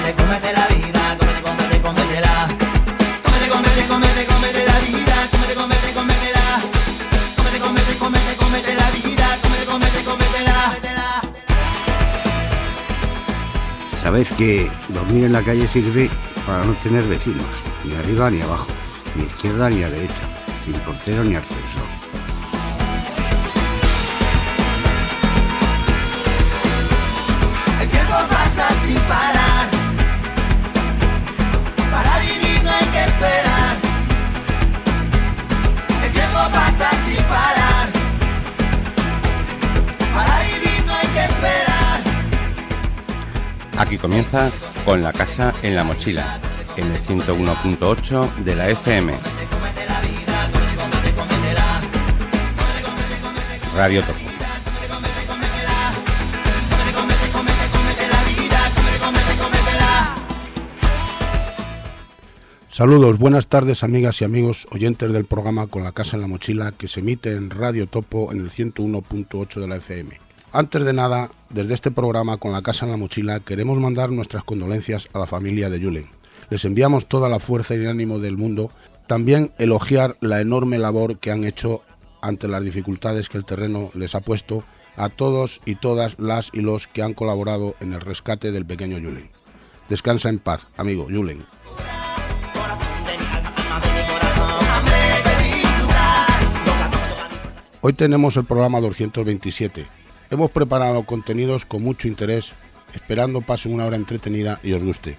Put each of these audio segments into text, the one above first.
cómete la vida, cómetela. Cómete la vida, cómetela. Cómete la vida, cómetela. Sabéis que dormir en la calle sirve para no tener vecinos, ni arriba ni abajo, ni izquierda ni a derecha, sin portero ni ascensor. El tiempo pasa sin parar, para vivir no hay que esperar. El tiempo pasa sin parar, para vivir no hay que esperar. Aquí comienza Con la casa en la mochila, en el 101.8 de la FM. Radio Topo. Saludos, buenas tardes amigas y amigos oyentes del programa Con la casa en la mochila, que se emite en Radio Topo en el 101.8 de la FM. Antes de nada, desde este programa Con la casa en la mochila queremos mandar nuestras condolencias a la familia de Julen. Les enviamos toda la fuerza y ánimo del mundo. También elogiar la enorme labor que han hecho ante las dificultades que el terreno les ha puesto a todos y todas las y los que han colaborado en el rescate del pequeño Julen. Descansa en paz, amigo Julen. Hoy tenemos el programa 227. Hemos preparado contenidos con mucho interés, esperando pasen una hora entretenida y os guste.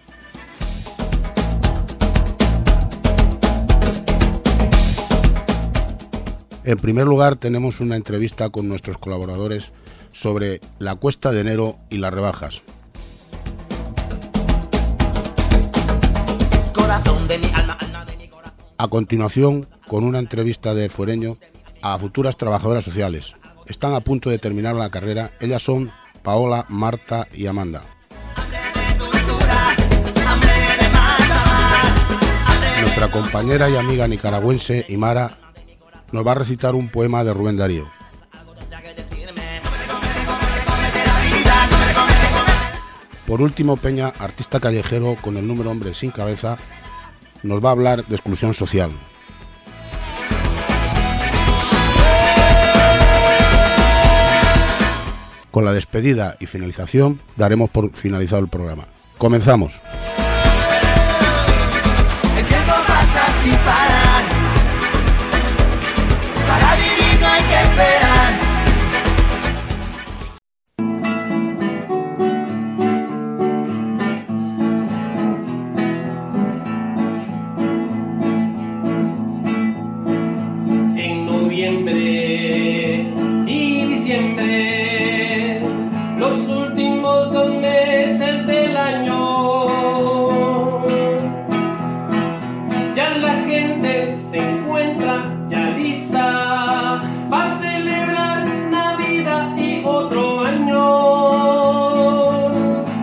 En primer lugar, tenemos una entrevista con nuestros colaboradores sobre la cuesta de enero y las rebajas. A continuación, con una entrevista de Fuereño a futuras trabajadoras sociales. Están a punto de terminar la carrera. Ellas son Paola, Marta y Amanda. Nuestra compañera y amiga nicaragüense, Imara, nos va a recitar un poema de Rubén Darío. Por último, Peña, artista callejero con el número Hombre sin Cabeza, nos va a hablar de exclusión social. Con la despedida y finalización daremos por finalizado el programa. Comenzamos. El tiempo pasa sin parar, para vivir no hay que esperar. En noviembre y diciembre, los últimos 2 meses del año, ya la gente se encuentra ya lista para celebrar Navidad y otro año,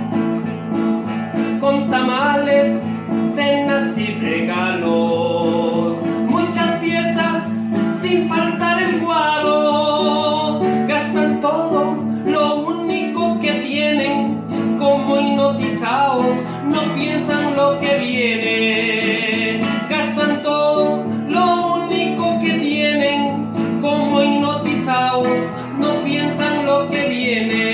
con tamales, cenas y regalos, muchas fiestas sin faltar el guaro. Gastan todo lo único que tienen, como hipnotizados, no piensan lo que viene. Gastan todo lo único que tienen, como hipnotizados, no piensan lo que viene.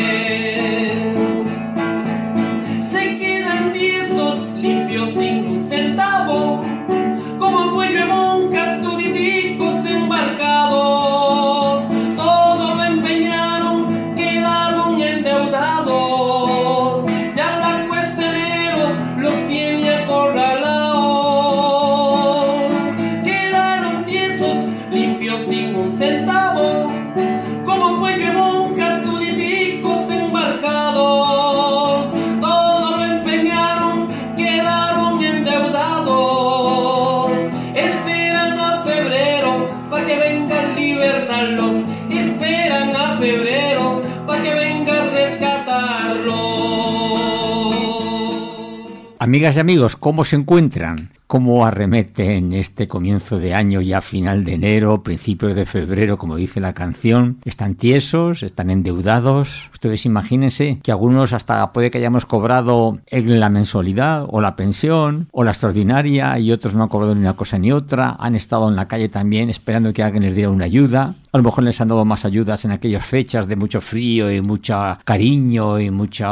Se quedan tiesos, limpios sin un centavo, como pollo en monca, tuditicos embarcados. Todo lo empeñaron, quedaron endeudados. Ya la cuesta enero los tiene acorralados. Quedaron tiesos, limpios sin un centavo, como pollo en monca, tuditicos embarcados. Todo lo empeñaron, quedaron endeudados. Esperan a febrero para que venga a libertarlos. Esperan a febrero para que venga a rescatarlos. Amigas y amigos, ¿cómo se encuentran? cómo arremete en este comienzo de año, ya final de enero, principios de febrero, como dice la canción. Están tiesos, están endeudados. Ustedes imagínense que algunos hasta puede que hayamos cobrado la mensualidad o la pensión o la extraordinaria y otros no han cobrado ni una cosa ni otra. Han estado en la calle también esperando que alguien les diera una ayuda. A lo mejor les han dado más ayudas en aquellas fechas de mucho frío y mucho cariño y mucho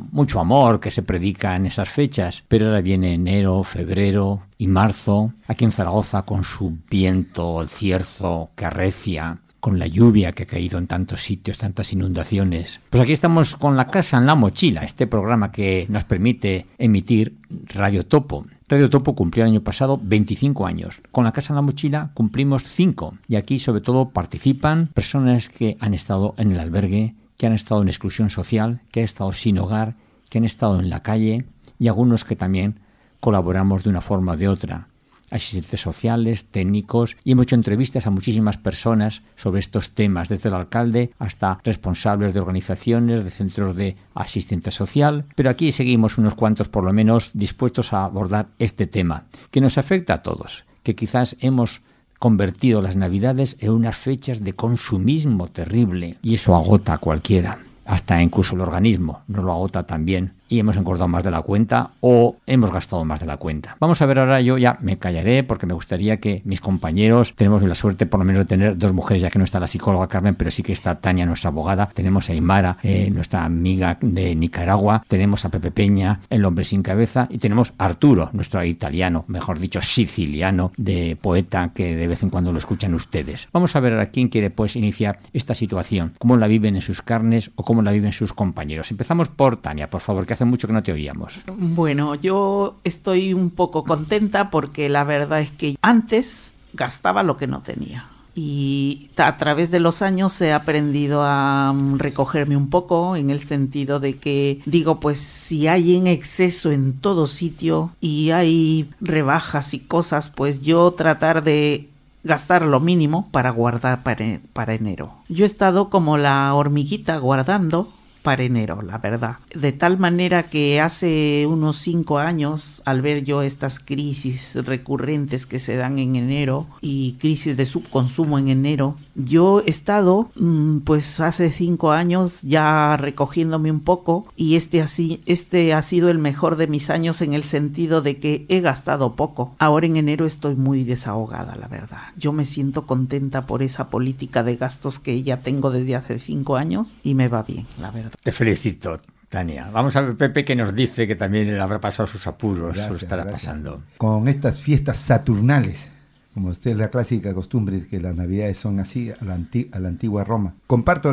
amor que se predica en esas fechas. Pero ahora viene enero, febrero y marzo, aquí en Zaragoza con su viento, el cierzo que arrecia, con la lluvia que ha caído en tantos sitios, tantas inundaciones. Pues aquí estamos con La Casa en la Mochila, este programa que nos permite emitir Radio Topo. Radio Topo cumplió el año pasado 25 años. Con La Casa en la Mochila cumplimos 5. Y aquí sobre todo participan personas que han estado en el albergue, que han estado en exclusión social, que han estado sin hogar, que han estado en la calle y algunos que también colaboramos de una forma o de otra. Asistentes sociales, técnicos, y hemos hecho entrevistas a muchísimas personas sobre estos temas, desde el alcalde hasta responsables de organizaciones, de centros de asistencia social, pero aquí seguimos unos cuantos por lo menos dispuestos a abordar este tema, que nos afecta a todos, que quizás hemos convertido las Navidades en unas fechas de consumismo terrible, y eso agota a cualquiera, hasta incluso el organismo nos lo agota también. Y hemos engordado más de la cuenta o hemos gastado más de la cuenta. Vamos a ver ahora, yo ya me callaré porque me gustaría que mis compañeros, tenemos la suerte por lo menos de tener dos mujeres, ya que no está la psicóloga Carmen, pero sí que está Tania, nuestra abogada, tenemos a Aymara, nuestra amiga de Nicaragua, tenemos a Pepe Peña, el hombre sin cabeza, y tenemos a Arturo, nuestro italiano, mejor dicho siciliano, de poeta que de vez en cuando lo escuchan ustedes. Vamos a ver a quién quiere pues iniciar esta situación, cómo la viven en sus carnes o cómo la viven sus compañeros. Empezamos por Tania, por favor, que hace mucho que no te oíamos. Bueno, yo estoy un poco contenta porque la verdad es que antes gastaba lo que no tenía. Y a través de los años he aprendido a recogerme un poco, en el sentido de que digo, pues si hay en exceso en todo sitio y hay rebajas y cosas, pues yo tratar de gastar lo mínimo para guardar para enero. Yo he estado como la hormiguita guardando para enero, la verdad. De tal manera que hace unos 5 años, al ver yo estas crisis recurrentes que se dan en enero y crisis de subconsumo en enero, yo he estado, pues hace 5 años ya recogiéndome un poco, y este ha sido el mejor de mis años en el sentido de que he gastado poco. Ahora en enero estoy muy desahogada, la verdad. Yo me siento contenta por esa política de gastos que ya tengo desde hace 5 años y me va bien, la verdad. Te felicito, Tania. Vamos a ver Pepe, que nos dice que también le habrá pasado sus apuros, gracias, o lo estará gracias. pasando. Con estas fiestas saturnales, como usted es la clásica costumbre, que las navidades son así, a la antigua Roma. Comparto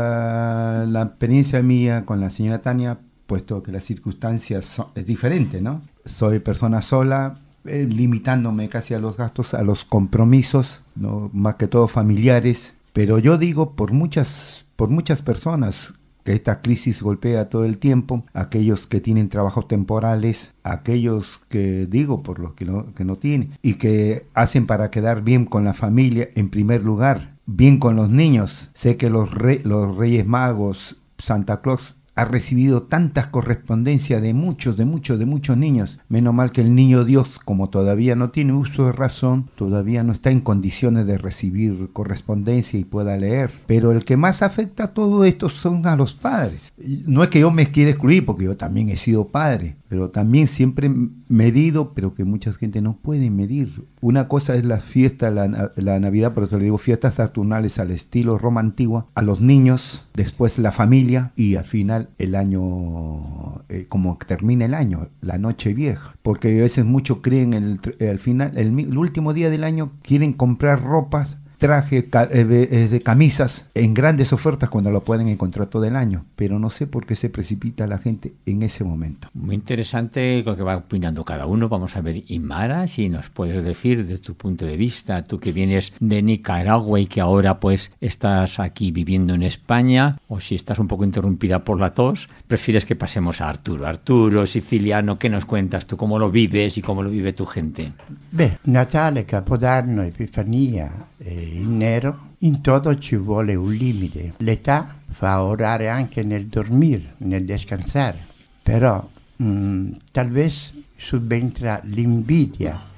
la experiencia mía con la señora Tania, puesto que las circunstancias es diferente, ¿no? Soy persona sola, limitándome casi a los gastos, a los compromisos, ¿no? Más que todo familiares, pero yo digo por muchas personas que esta crisis golpea todo el tiempo, aquellos que tienen trabajos temporales, aquellos que digo por los que no tienen, y que hacen para quedar bien con la familia en primer lugar, bien con los niños. Sé que los Reyes Magos, Santa Claus, ha recibido tantas correspondencias de muchos niños. Menos mal que el niño Dios, como todavía no tiene uso de razón, todavía no está en condiciones de recibir correspondencia y pueda leer. Pero el que más afecta a todo esto son a los padres. No es que yo me quiera excluir, porque yo también he sido padre, pero también siempre medido, pero que mucha gente no puede medir. Una cosa es la fiesta, la Navidad, por eso le digo fiestas saturnales al estilo Roma antigua, a los niños, después la familia y al final el año, como termina el año, la noche vieja, porque a veces muchos creen al final, el último día del año quieren comprar ropas, trajes, de camisas en grandes ofertas cuando lo pueden encontrar todo el año, pero no sé por qué se precipita la gente en ese momento. Muy interesante lo que va opinando cada uno. Vamos a ver, Aymara, si nos puedes decir de tu punto de vista, tú que vienes de Nicaragua y que ahora pues estás aquí viviendo en España, o si estás un poco interrumpida por la tos, prefieres que pasemos a Arturo. Arturo, siciliano, ¿qué nos cuentas tú? ¿Cómo lo vives y cómo lo vive tu gente? Beh, Natale, Capodanno, Epifania in nero, in toto ci vuole un limite. L'età fa orare anche nel dormire, nel descansare, però talvez subentra l'invidia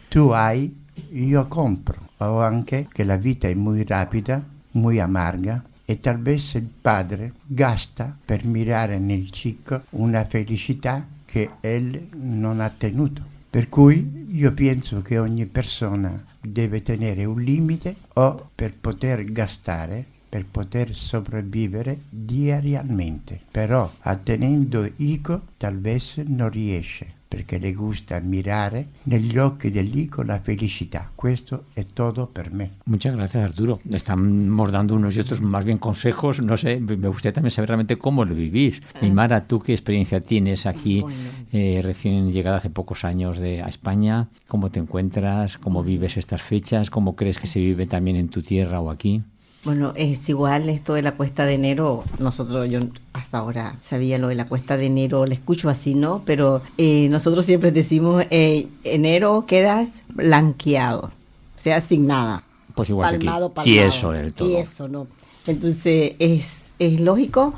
tu hai, io compro. O anche che la vita è molto rapida, molto amarga, e talvolta il padre gasta per mirare nel chico una felicità che él non ha tenuto. Per cui io penso che ogni persona deve tenere un limite o per poter gastare, per poter sopravvivere diariamente. Però tenendo ico talvolta non riesce, perché le gusta mirare negli occhi dell'ico la felicità. Questo è todo per me. Muchas gracias, Arturo. Estamos dando unos y otros más bien consejos. No sé, me gustaría también saber realmente cómo lo vivís. Y Mara, ¿tú qué experiencia tienes aquí, recién llegada hace pocos años a España? ¿Cómo te encuentras? ¿Cómo vives estas fechas? ¿Cómo crees que se vive también en tu tierra o aquí? Bueno, es igual esto de la cuesta de enero. Yo hasta ahora sabía lo de la cuesta de enero, la escucho así, ¿no? Pero nosotros siempre decimos, enero quedas blanqueado, o sea, sin nada. Pues igual palmado, que tieso del todo. Tieso, ¿no? Entonces es lógico,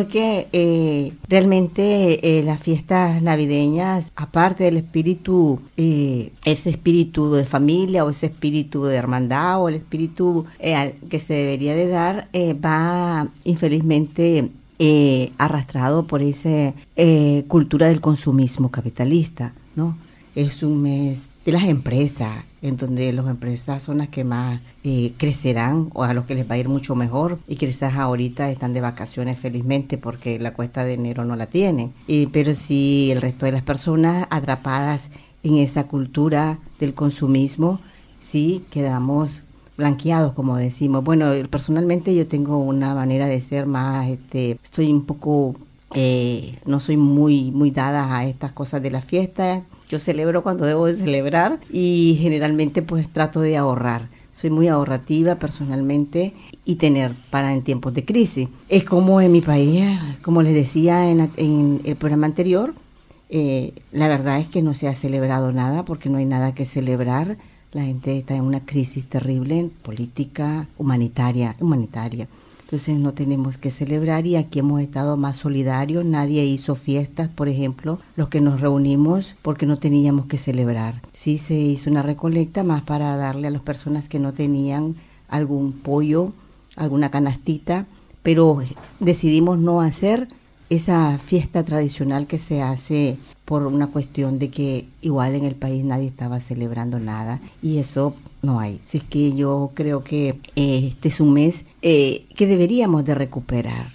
porque realmente las fiestas navideñas, aparte del espíritu, ese espíritu de familia o ese espíritu de hermandad o el espíritu que se debería de dar, va infelizmente arrastrado por esa cultura del consumismo capitalista, ¿no? Es un mes de las empresas, en donde las empresas son las que más crecerán, o a los que les va a ir mucho mejor, y quizás ahorita están de vacaciones felizmente porque la cuesta de enero no la tienen, pero sí el resto de las personas atrapadas en esa cultura del consumismo, sí quedamos blanqueados, como decimos. Bueno, personalmente yo tengo una manera de ser más, soy un poco, no soy muy dada a estas cosas de la fiesta. Yo celebro cuando debo de celebrar y generalmente pues trato de ahorrar. Soy muy ahorrativa personalmente y tener para en tiempos de crisis. Es como en mi país, como les decía en el programa anterior, la verdad es que no se ha celebrado nada porque no hay nada que celebrar. La gente está en una crisis terrible, política, humanitaria. Entonces no tenemos que celebrar, y aquí hemos estado más solidarios. Nadie hizo fiestas, por ejemplo, los que nos reunimos porque no teníamos que celebrar. Sí se hizo una recolecta más para darle a las personas que no tenían algún pollo, alguna canastita, pero decidimos no hacer esa fiesta tradicional que se hace por una cuestión de que igual en el país nadie estaba celebrando nada, y eso no hay. Así es que yo creo que este es un mes que deberíamos de recuperar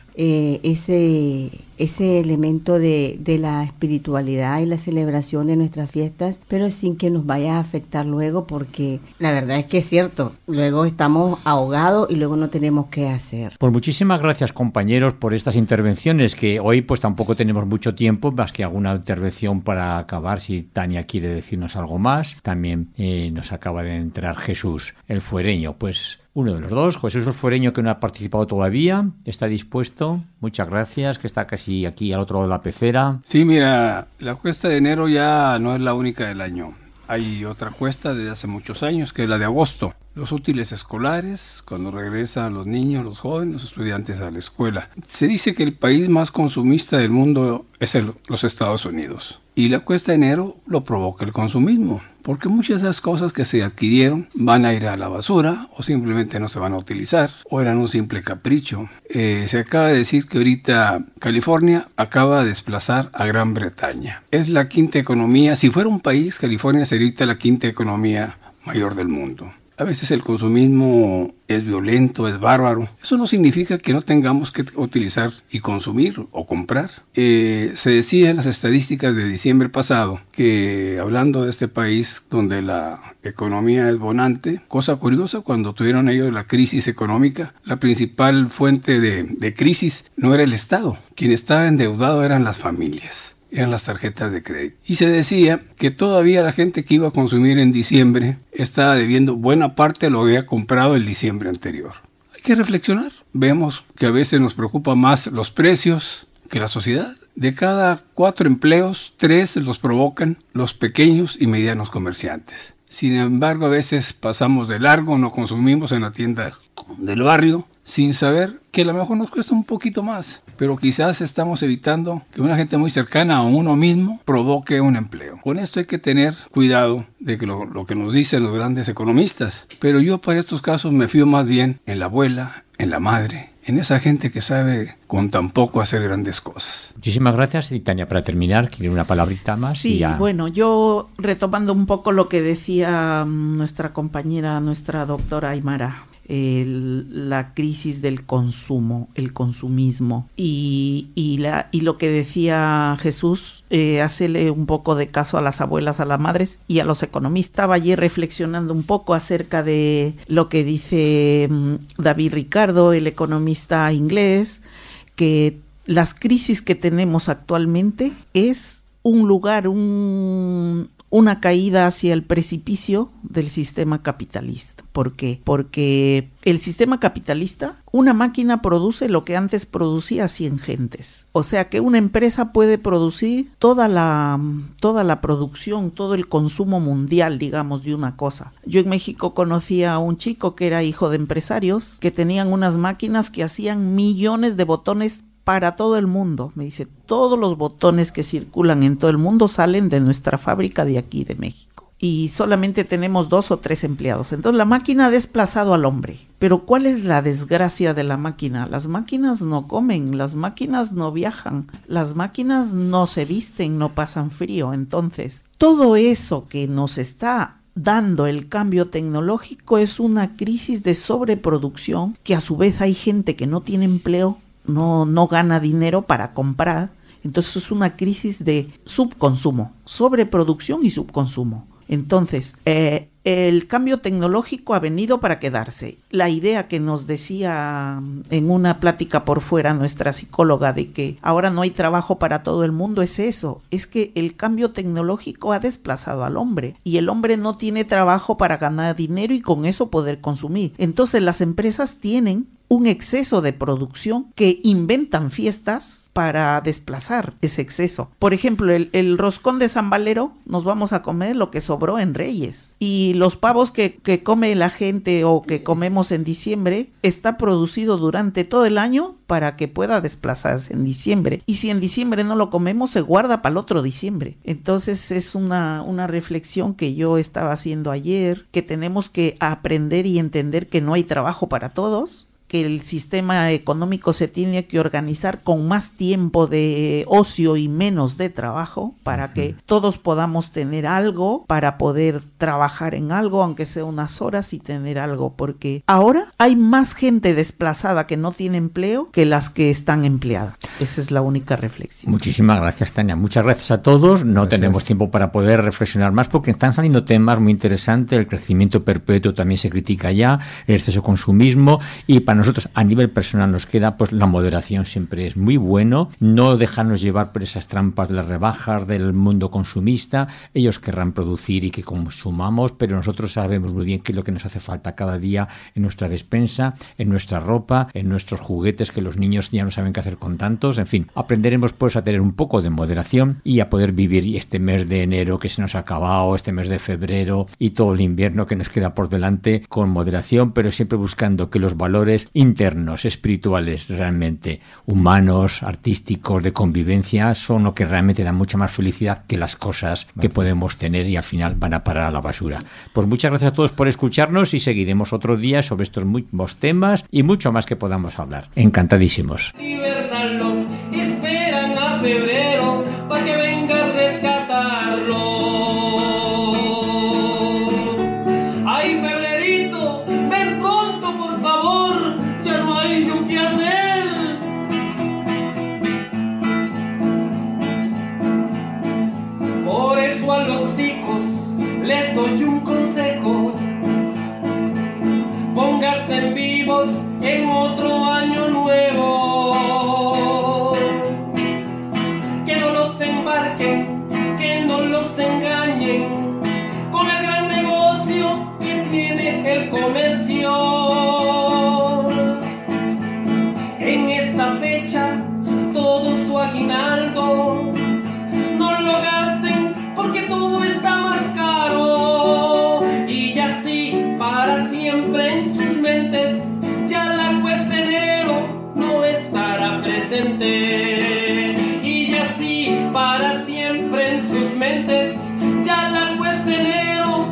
ese elemento de la espiritualidad y la celebración de nuestras fiestas, pero sin que nos vaya a afectar luego, porque la verdad es que es cierto, luego estamos ahogados y luego no tenemos qué hacer. Pues muchísimas gracias, compañeros, por estas intervenciones, que hoy pues tampoco tenemos mucho tiempo, más que alguna intervención para acabar, si Tania quiere decirnos algo más. También nos acaba de entrar Jesús, el fuereño, pues uno de los dos, Jesús el fuereño, que no ha participado todavía, está dispuesto. Muchas gracias, que está casi aquí al otro lado de la pecera. Sí, mira, la cuesta de enero ya no es la única del año. Hay otra cuesta desde hace muchos años, que es la de agosto. Los útiles escolares, cuando regresan los niños, los jóvenes, los estudiantes a la escuela. Se dice que el país más consumista del mundo es los Estados Unidos. Y la cuesta de enero lo provoca el consumismo, porque muchas de esas cosas que se adquirieron van a ir a la basura o simplemente no se van a utilizar o eran un simple capricho. Se acaba de decir que ahorita California acaba de desplazar a Gran Bretaña. Es la quinta economía. Si fuera un país, California sería la quinta economía mayor del mundo. A veces el consumismo es violento, es bárbaro. Eso no significa que no tengamos que utilizar y consumir o comprar. Se decía en las estadísticas de diciembre pasado que, hablando de este país donde la economía es bonante, cosa curiosa, cuando tuvieron ellos la crisis económica, la principal fuente de crisis no era el Estado. Quien estaba endeudado eran las familias. Eran las tarjetas de crédito. Y se decía que todavía la gente que iba a consumir en diciembre estaba debiendo buena parte de lo que había comprado el diciembre anterior. Hay que reflexionar. Vemos que a veces nos preocupa más los precios que la sociedad. De cada 4 empleos, 3 los provocan los pequeños y medianos comerciantes. Sin embargo, a veces pasamos de largo, no consumimos en la tienda del barrio, sin saber que a lo mejor nos cuesta un poquito más, pero quizás estamos evitando que una gente muy cercana a uno mismo provoque un empleo. Con esto hay que tener cuidado de que lo que nos dicen los grandes economistas. Pero yo para estos casos me fío más bien en la abuela, en la madre, en esa gente que sabe con tan poco hacer grandes cosas. Muchísimas gracias. Y Tania, para terminar, ¿quiere una palabrita más? Sí, y ya... bueno, yo retomando un poco lo que decía nuestra compañera, nuestra doctora Aymara, la crisis del consumo, el consumismo y lo que decía Jesús, hacerle un poco de caso a las abuelas, a las madres y a los economistas. Estaba ayer reflexionando un poco acerca de lo que dice David Ricardo, el economista inglés, que las crisis que tenemos actualmente es un lugar, una caída hacia el precipicio del sistema capitalista. ¿Por qué? Porque el sistema capitalista, una máquina produce lo que antes producía 100 gentes. O sea que una empresa puede producir toda la producción, todo el consumo mundial, digamos, de una cosa. Yo en México conocía a un chico que era hijo de empresarios que tenían unas máquinas que hacían millones de botones para todo el mundo. Me dice, todos los botones que circulan en todo el mundo salen de nuestra fábrica de aquí, de México. Y solamente tenemos 2 o 3 empleados. Entonces la máquina ha desplazado al hombre. Pero ¿cuál es la desgracia de la máquina? Las máquinas no comen, las máquinas no viajan, las máquinas no se visten, no pasan frío. Entonces, todo eso que nos está dando el cambio tecnológico es una crisis de sobreproducción, que a su vez hay gente que no tiene empleo, no gana dinero para comprar. Entonces es una crisis de subconsumo, sobreproducción y subconsumo. Entonces, el cambio tecnológico ha venido para quedarse. La idea que nos decía en una plática por fuera nuestra psicóloga de que ahora no hay trabajo para todo el mundo es eso, es que el cambio tecnológico ha desplazado al hombre y el hombre no tiene trabajo para ganar dinero y con eso poder consumir. Entonces las empresas tienen un exceso de producción que inventan fiestas para desplazar ese exceso. Por ejemplo, el roscón de San Valero nos vamos a comer lo que sobró en Reyes. Y los pavos que come la gente o que comemos en diciembre está producido durante todo el año para que pueda desplazarse en diciembre. Y si en diciembre no lo comemos, se guarda para el otro diciembre. Entonces es una reflexión que yo estaba haciendo ayer, que tenemos que aprender y entender que no hay trabajo para todos, que el sistema económico se tiene que organizar con más tiempo de ocio y menos de trabajo para que todos podamos tener algo, para poder trabajar en algo, aunque sea unas horas, y tener algo, porque ahora hay más gente desplazada que no tiene empleo que las que están empleadas. Esa es la única reflexión. Muchísimas gracias, Tania. Muchas gracias a todos. No tenemos tiempo para poder reflexionar más porque están saliendo temas muy interesantes. El crecimiento perpetuo también se critica ya, el exceso de consumismo, y para nosotros a nivel personal nos queda pues la moderación. Siempre es muy bueno, no dejarnos llevar por esas trampas de las rebajas del mundo consumista. Ellos querrán producir y que consumamos, pero nosotros sabemos muy bien qué es lo que nos hace falta cada día en nuestra despensa, en nuestra ropa, en nuestros juguetes, que los niños ya no saben qué hacer con tantos. En fin, aprenderemos pues a tener un poco de moderación y a poder vivir este mes de enero que se nos ha acabado, este mes de febrero y todo el invierno que nos queda por delante con moderación, pero siempre buscando que los valores internos, espirituales, realmente humanos, artísticos, de convivencia, son lo que realmente da mucha más felicidad que las cosas que podemos tener y al final van a parar a la basura. Pues muchas gracias a todos por escucharnos y seguiremos otro día sobre estos mismos temas y mucho más que podamos hablar. Encantadísimos. Libertad los esperan a febrero para que venga a rescatarlo. Ay, Febrerito, ven pronto, por favor, ya no hay yo qué hacer. Por eso a los ticos les doy un consejo: pónganse vivos en otro año nuevo. Que no los embarquen, que no los engañen con el gran negocio que tiene el comercio. En esta fecha todo su aguinaldo no lo gasten porque todo está más caro. Y ya sí, para siempre en sus mentes ya la cuesta de enero no estará presente. Y ya sí, para siempre en sus mentes ya la cuesta de enero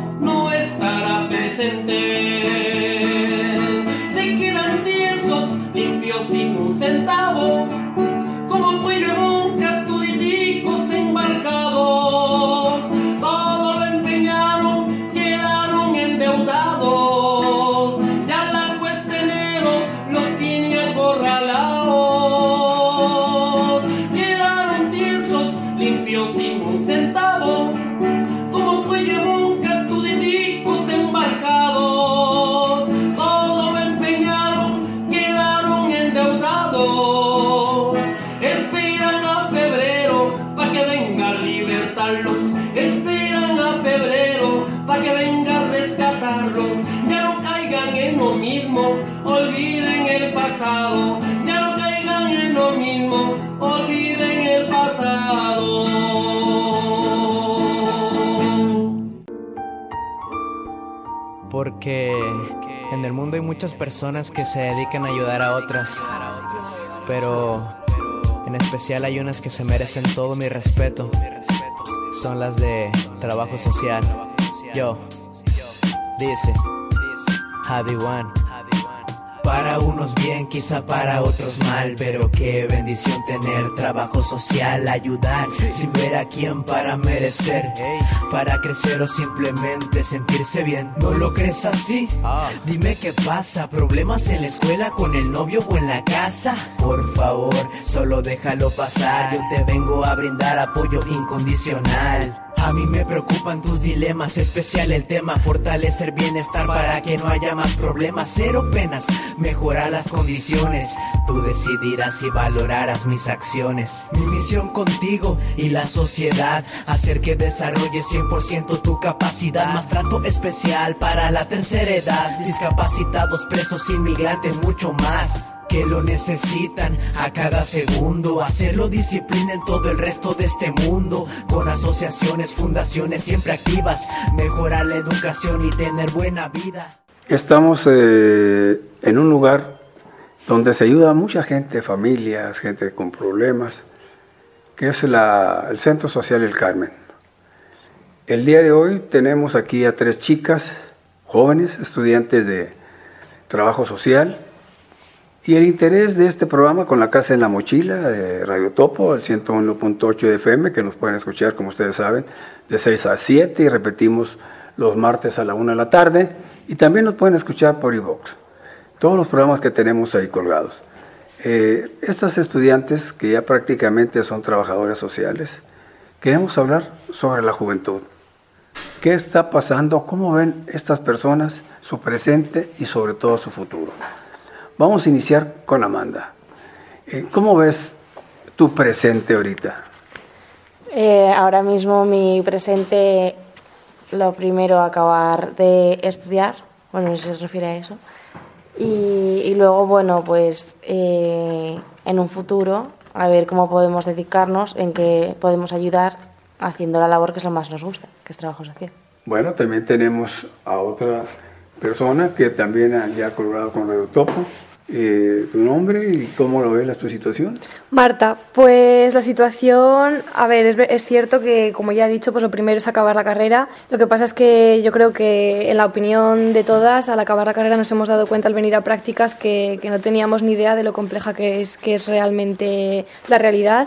pa' que venga a rescatarlos. Ya no caigan en lo mismo, olviden el pasado. Ya no caigan en lo mismo, olviden el pasado. Porque en el mundo hay muchas personas que se dedican a ayudar a otras, pero en especial hay unas que se merecen todo mi respeto. Son las de trabajo social. Yo, dice, Hadi One. Para unos bien, quizá para otros mal, pero qué bendición tener trabajo social, ayudar sin ver a quién para merecer, para crecer o simplemente sentirse bien. ¿No lo crees así? Dime qué pasa, problemas en la escuela, con el novio o en la casa. Por favor, solo déjalo pasar, yo te vengo a brindar apoyo incondicional. A mí me preocupan tus dilemas, especial el tema, fortalecer bienestar para que no haya más problemas. Cero penas, mejorar las condiciones. Tú decidirás y valorarás mis acciones. Mi misión contigo y la sociedad, hacer que desarrolles 100% tu capacidad. Más trato especial para la tercera edad, discapacitados, presos, inmigrantes, mucho más que lo necesitan a cada segundo. Hacerlo disciplina en todo el resto de este mundo, con asociaciones, fundaciones siempre activas, mejorar la educación y tener buena vida. Estamos en un lugar donde se ayuda a mucha gente, familias, gente con problemas, que es el Centro Social El Carmen. El día de hoy tenemos aquí a 3 chicas jóvenes, estudiantes de trabajo social. Y el interés de este programa con la Casa en la Mochila de Radio Topo, el 101.8 de FM, que nos pueden escuchar, como ustedes saben, de 6 a 7 y repetimos los martes a la 1 de la tarde. Y también nos pueden escuchar por iVoox, todos los programas que tenemos ahí colgados. Estas estudiantes, que ya prácticamente son trabajadoras sociales, queremos hablar sobre la juventud. ¿Qué está pasando? ¿Cómo ven estas personas su presente y sobre todo su futuro? Vamos a iniciar con Amanda. ¿Cómo ves tu presente ahorita? Ahora mismo mi presente, lo primero, acabar de estudiar, bueno, no sé si se refiere a eso, y luego, bueno, pues en un futuro, a ver cómo podemos dedicarnos, en qué podemos ayudar haciendo la labor que es lo más nos gusta, que es trabajo social. Bueno, también tenemos a otra persona que también ya ha colaborado con Radio Topo. ¿Tu nombre y cómo lo ves tu situación? Marta, pues la situación, a ver, es cierto que, como ya he dicho, pues lo primero es acabar la carrera. Lo que pasa es que yo creo que, en la opinión de todas, al acabar la carrera nos hemos dado cuenta al venir a prácticas que no teníamos ni idea de lo compleja que es realmente la realidad.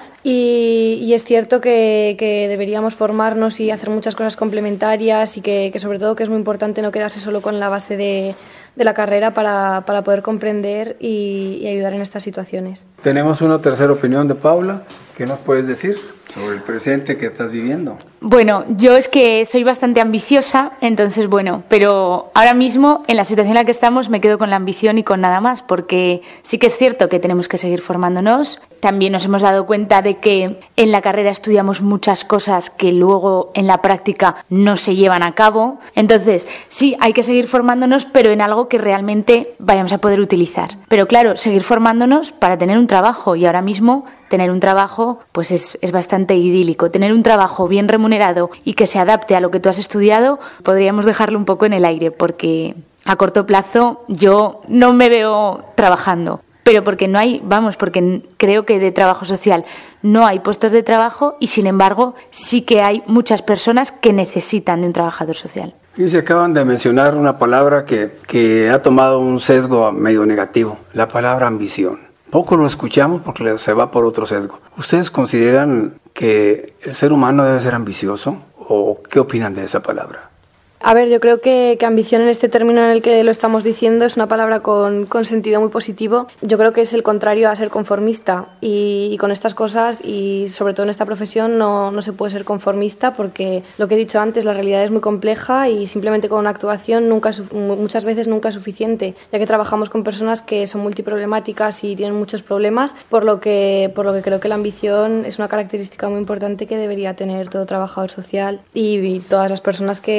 Y es cierto que deberíamos formarnos y hacer muchas cosas complementarias y que sobre todo que es muy importante no quedarse solo con la base de la carrera para poder comprender y ayudar en estas situaciones. Tenemos una tercera opinión de Paula. ¿Qué nos puedes decir sobre el presente que estás viviendo? Bueno, yo es que soy bastante ambiciosa, entonces bueno, pero ahora mismo en la situación en la que estamos me quedo con la ambición y con nada más, porque sí que es cierto que tenemos que seguir formándonos. También nos hemos dado cuenta de que en la carrera estudiamos muchas cosas que luego en la práctica no se llevan a cabo. Entonces, sí, hay que seguir formándonos, pero en algo que realmente vayamos a poder utilizar. Pero claro, seguir formándonos para tener un trabajo, y ahora mismo tener un trabajo pues es bastante idílico. Tener un trabajo bien remunerado y que se adapte a lo que tú has estudiado, podríamos dejarlo un poco en el aire, porque a corto plazo yo no me veo trabajando. Pero porque no hay, porque creo que de trabajo social no hay puestos de trabajo y sin embargo sí que hay muchas personas que necesitan de un trabajador social. Y se acaban de mencionar una palabra que ha tomado un sesgo medio negativo, la palabra ambición. Poco lo escuchamos porque se va por otro sesgo. ¿Ustedes consideran que el ser humano debe ser ambicioso o qué opinan de esa palabra? A ver, yo creo que ambición en este término en el que lo estamos diciendo es una palabra con sentido muy positivo. Yo creo que es el contrario a ser conformista y con estas cosas y sobre todo en esta profesión no se puede ser conformista porque lo que he dicho antes, la realidad es muy compleja y simplemente con una actuación muchas veces nunca es suficiente, ya que trabajamos con personas que son multiproblemáticas y tienen muchos problemas, por lo que creo que la ambición es una característica muy importante que debería tener todo trabajador social y todas las personas que trabajan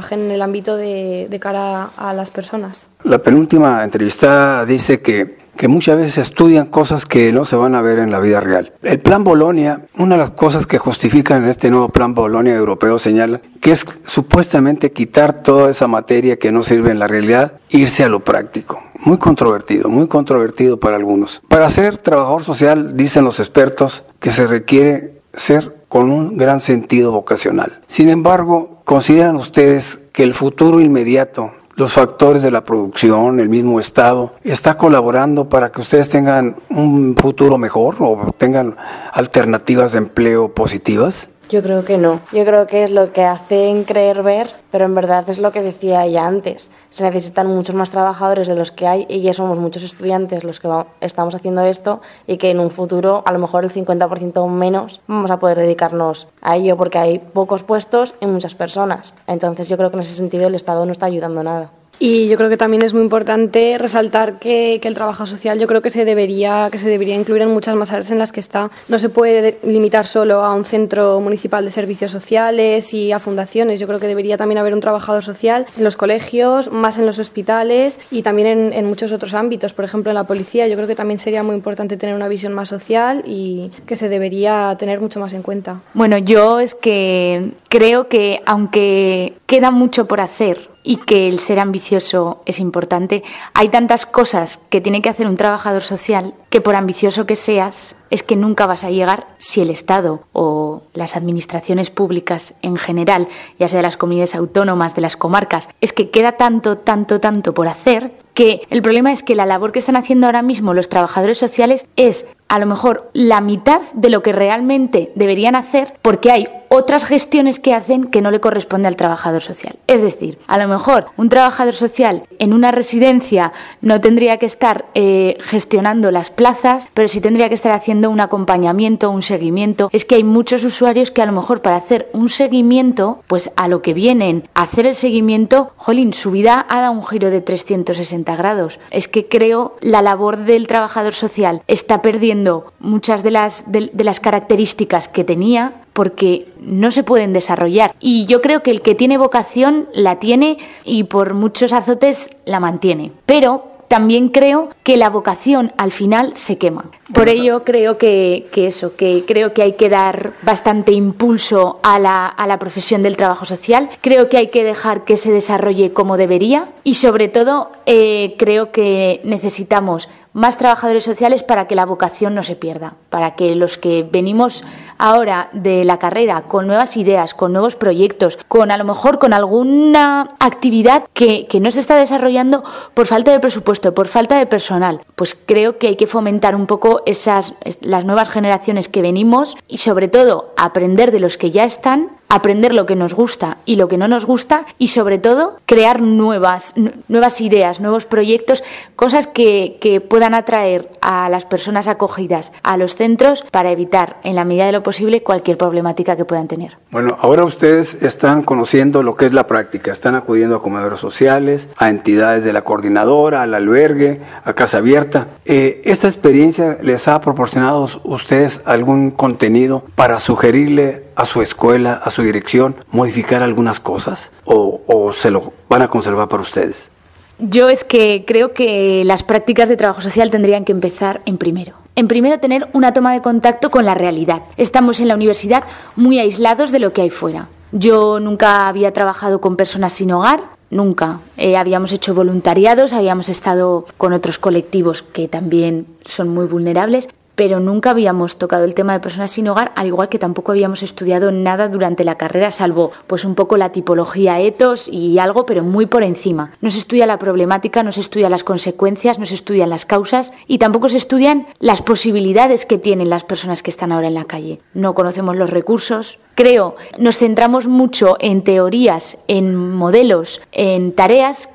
trabajen en el ámbito de cara a las personas. La penúltima entrevistada dice que muchas veces estudian cosas que no se van a ver en la vida real. El Plan Bolonia, una de las cosas que justifican en este nuevo Plan Bolonia europeo señala que es supuestamente quitar toda esa materia que no sirve en la realidad, irse a lo práctico. Muy controvertido para algunos. Para ser trabajador social, dicen los expertos, que se requiere ser con un gran sentido vocacional. Sin embargo, ¿consideran ustedes que el futuro inmediato, los factores de la producción, el mismo Estado, está colaborando para que ustedes tengan un futuro mejor o tengan alternativas de empleo positivas? Yo creo que no. Yo creo que es lo que hacen creer ver, pero en verdad es lo que decía ella antes. Se necesitan muchos más trabajadores de los que hay y ya somos muchos estudiantes los que estamos haciendo esto y que en un futuro, a lo mejor el 50% o menos, vamos a poder dedicarnos a ello porque hay pocos puestos y muchas personas. Entonces yo creo que en ese sentido el Estado no está ayudando nada. Y yo creo que también es muy importante resaltar que el trabajo social yo creo que se debería incluir en muchas más áreas en las que está. No se puede limitar solo a un centro municipal de servicios sociales y a fundaciones. Yo creo que debería también haber un trabajador social en los colegios, más en los hospitales y también en muchos otros ámbitos. Por ejemplo, en la policía yo creo que también sería muy importante tener una visión más social y que se debería tener mucho más en cuenta. Bueno, yo es que creo que aunque queda mucho por hacer y que el ser ambicioso es importante, hay tantas cosas que tiene que hacer un trabajador social que por ambicioso que seas, es que nunca vas a llegar si el Estado o las administraciones públicas en general, ya sea de las comunidades autónomas, de las comarcas, es que queda tanto por hacer que el problema es que la labor que están haciendo ahora mismo los trabajadores sociales es a lo mejor la mitad de lo que realmente deberían hacer porque hay otras gestiones que hacen que no le corresponde al trabajador social. Es decir, a lo mejor un trabajador social en una residencia no tendría que estar gestionando las plazas, pero sí tendría que estar haciendo un acompañamiento, un seguimiento. Es que hay muchos usuarios que a lo mejor para hacer un seguimiento, pues a lo que vienen a hacer el seguimiento, jolín, su vida ha dado un giro de 360 grados. Es que creo la labor del trabajador social está perdiendo muchas de las características que tenía porque no se pueden desarrollar. Y yo creo que el que tiene vocación la tiene y por muchos azotes la mantiene. Pero también creo que la vocación al final se quema. Por ello creo que creo que hay que dar bastante impulso a la profesión del trabajo social. Creo que hay que dejar que se desarrolle como debería y sobre todo creo que necesitamos más trabajadores sociales para que la vocación no se pierda, para que los que venimos ahora de la carrera con nuevas ideas, con nuevos proyectos, con a lo mejor con alguna actividad que no se está desarrollando por falta de presupuesto, por falta de personal, pues creo que hay que fomentar un poco las nuevas generaciones que venimos y sobre todo aprender de los que ya están, aprender lo que nos gusta y lo que no nos gusta y sobre todo crear nuevas ideas, nuevos proyectos, cosas que puedan atraer a las personas acogidas a los centros para evitar en la medida de lo posible cualquier problemática que puedan tener. Bueno, ahora ustedes están conociendo lo que es la práctica, están acudiendo a comedores sociales, a entidades de la coordinadora, al albergue, a Casa Abierta. ¿Esta experiencia les ha proporcionado a ustedes algún contenido para sugerirle a su escuela, a su dirección, modificar algunas cosas o se lo van a conservar para ustedes? Yo es que creo que las prácticas de trabajo social tendrían que empezar en primero. En primero, tener una toma de contacto con la realidad. Estamos en la universidad muy aislados de lo que hay fuera. Yo nunca había trabajado con personas sin hogar, nunca. Habíamos hecho voluntariados, habíamos estado con otros colectivos que también son muy vulnerables, pero nunca habíamos tocado el tema de personas sin hogar, al igual que tampoco habíamos estudiado nada durante la carrera, salvo pues un poco la tipología etos y algo, pero muy por encima. No se estudia la problemática, no se estudia las consecuencias, no se estudian las causas y tampoco se estudian las posibilidades que tienen las personas que están ahora en la calle. No conocemos los recursos. Creo, nos centramos mucho en teorías, en modelos, en tareas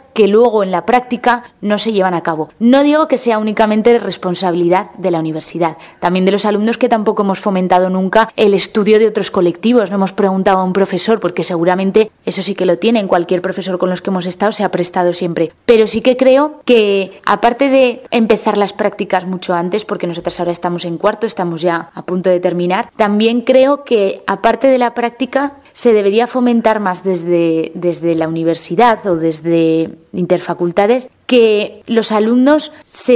que luego en la práctica no se llevan a cabo. No digo que sea únicamente responsabilidad de la universidad, también de los alumnos, que tampoco hemos fomentado nunca el estudio de otros colectivos. No hemos preguntado a un profesor, porque seguramente eso sí que lo tienen, cualquier profesor con los que hemos estado se ha prestado siempre. Pero sí que creo que, aparte de empezar las prácticas mucho antes, porque nosotras ahora estamos en cuarto, estamos ya a punto de terminar, también creo que, aparte de la práctica, se debería fomentar más desde la universidad o desde interfacultades, que los alumnos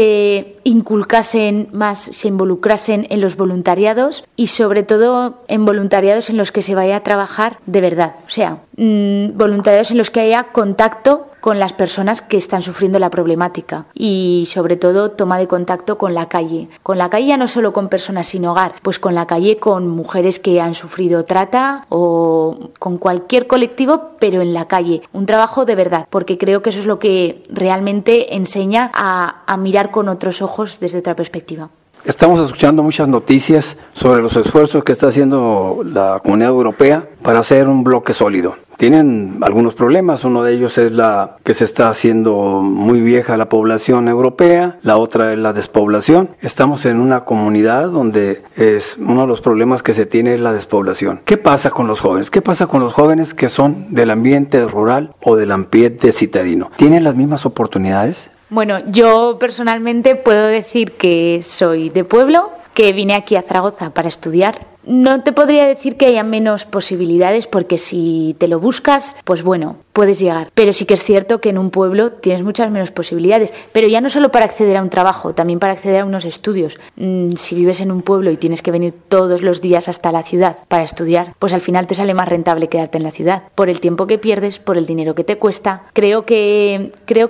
se inculcasen más, se involucrasen en los voluntariados, y sobre todo en voluntariados en los que se vaya a trabajar de verdad. O sea, voluntariados en los que haya contacto con las personas que están sufriendo la problemática, y sobre todo toma de contacto con la calle. Con la calle, ya no solo con personas sin hogar, pues con la calle, con mujeres que han sufrido trata o con cualquier colectivo, pero en la calle. Un trabajo de verdad, porque creo que eso es lo que realmente enseña a mirar con otros ojos desde otra perspectiva. Estamos escuchando muchas noticias sobre los esfuerzos que está haciendo la Comunidad Europea para hacer un bloque sólido. Tienen algunos problemas, uno de ellos es la que se está haciendo muy vieja la población europea, la otra es la despoblación. Estamos en una comunidad donde es uno de los problemas que se tiene es la despoblación. ¿Qué pasa con los jóvenes? ¿Qué pasa con los jóvenes que son del ambiente rural o del ambiente citadino? ¿Tienen las mismas oportunidades? Bueno, yo personalmente puedo decir que soy de pueblo, que vine aquí a Zaragoza para estudiar. No te podría decir que haya menos posibilidades, porque si te lo buscas, pues bueno, puedes llegar. Pero sí que es cierto que en un pueblo tienes muchas menos posibilidades, pero ya no solo para acceder a un trabajo, también para acceder a unos estudios. Si vives en un pueblo y tienes que venir todos los días hasta la ciudad para estudiar, pues al final te sale más rentable quedarte en la ciudad, por el tiempo que pierdes, por el dinero que te cuesta. Creo que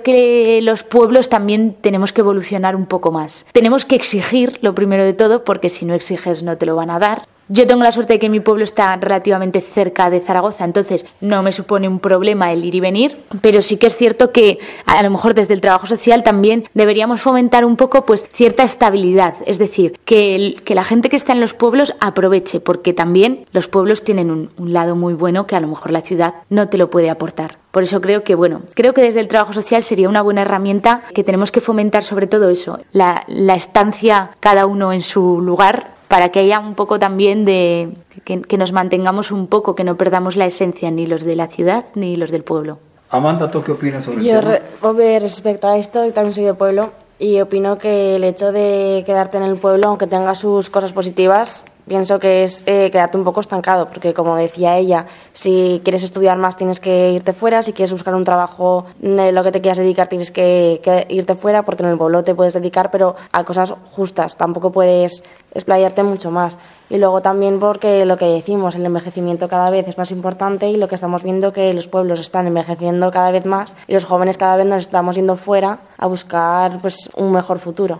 los pueblos también tenemos que evolucionar un poco más. Tenemos que exigir, lo primero de todo, porque si no exiges no te lo van a dar. Yo tengo la suerte de que mi pueblo está relativamente cerca de Zaragoza, entonces no me supone un problema el ir y venir, pero sí que es cierto que a lo mejor desde el trabajo social también deberíamos fomentar un poco pues cierta estabilidad, es decir, que la gente que está en los pueblos aproveche, porque también los pueblos tienen un lado muy bueno que a lo mejor la ciudad no te lo puede aportar. Por eso creo que desde el trabajo social sería una buena herramienta, que tenemos que fomentar sobre todo eso, la estancia cada uno en su lugar, para que haya un poco también de que nos mantengamos un poco, que no perdamos la esencia, ni los de la ciudad ni los del pueblo. Amanda, ¿tú qué opinas sobre Yo el tema? Respecto a esto, también soy de pueblo, y opino que el hecho de quedarte en el pueblo, aunque tenga sus cosas positivas, pienso que es quedarte un poco estancado, porque como decía ella, si quieres estudiar más tienes que irte fuera, si quieres buscar un trabajo de lo que te quieras dedicar tienes que irte fuera, porque en el pueblo te puedes dedicar, pero a cosas justas, tampoco puedes explayarte mucho más. Y luego también porque lo que decimos, el envejecimiento cada vez es más importante, y lo que estamos viendo que los pueblos están envejeciendo cada vez más y los jóvenes cada vez nos estamos yendo fuera a buscar pues un mejor futuro.